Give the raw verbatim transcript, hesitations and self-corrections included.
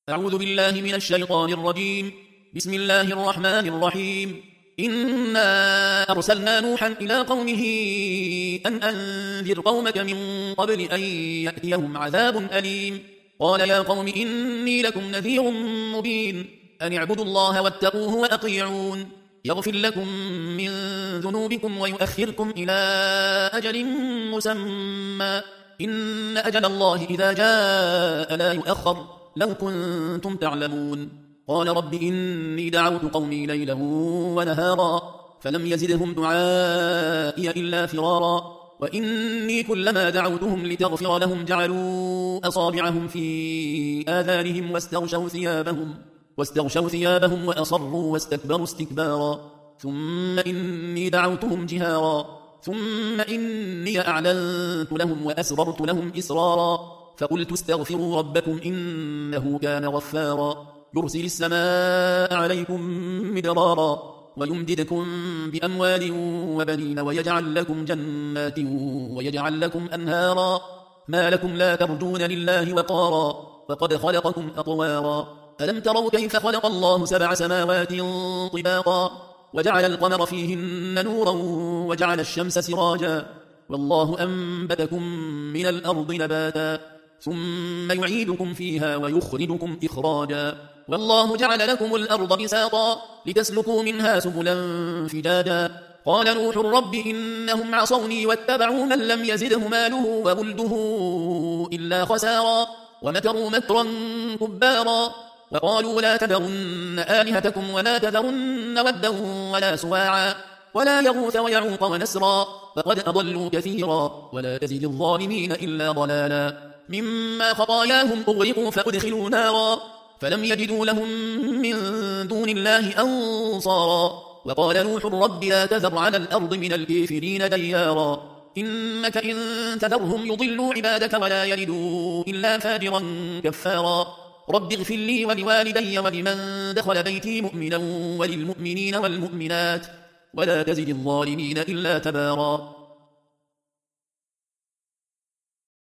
أعوذ بالله من الشيطان الرجيم. بسم الله الرحمن الرحيم. إنا أرسلنا نوحا إلى قومه أن أنذر قومك من قبل أن يأتيهم عذاب أليم. قال يا قوم إني لكم نذير مبين أن اعبدوا الله واتقوه وأطيعون يغفر لكم من ذنوبكم ويؤخركم إلى أجل مسمى إن أجل الله إذا جاء لا يؤخر لو كنتم تعلمون. قال رب إني دعوت قومي ليلا ونهارا فلم يزدهم دعائي إلا فرارا وإني كلما دعوتهم لتغفر لهم جعلوا أصابعهم في آذانهم واستغشوا ثيابهم واستغشوا ثيابهم وأصروا واستكبروا استكبارا ثم إني دعوتهم جهارا ثم إني أعلنت لهم وأسررت لهم إسرارا فقلت استغفروا ربكم إنه كان غفارا يرسل السماء عليكم مدرارا ويمددكم بأموال وبنين ويجعل لكم جنات ويجعل لكم أنهارا ما لكم لا ترجون لله وقارا وقد خلقكم أطوارا ألم تروا كيف خلق الله سبع سماوات طباقا وجعل القمر فيهن نورا وجعل الشمس سراجا والله أنبتكم من الأرض نباتا ثم يعيدكم فيها ويخرجكم إخراجا والله جعل لكم الأرض بساطا لتسلكوا منها سبلا فجاجا قال نوح رب إنهم عصوني واتبعوا من لم يزده ماله وولده إلا خسارا ومكروا مكرا كبارا وقالوا لا تذرن آلهتكم ولا تذرن ودا ولا سواعا ولا يغوث ويعوق ونسرا فقد أضلوا كثيرا ولا تزد الظالمين إلا ضلالا مما خطاياهم أغرقوا فأدخلوا نارا فلم يجدوا لهم من دون الله أنصارا وقال نوح رب لا تذر على الأرض من الكافرين ديارا إنك إن تذرهم يضلوا عبادك ولا يلدوا إلا فاجرا كفارا رب اغفر لي ولوالدي ولمن دخل بيتي مؤمنا وللمؤمنين والمؤمنات ولا تزد الظالمين إلا تبارا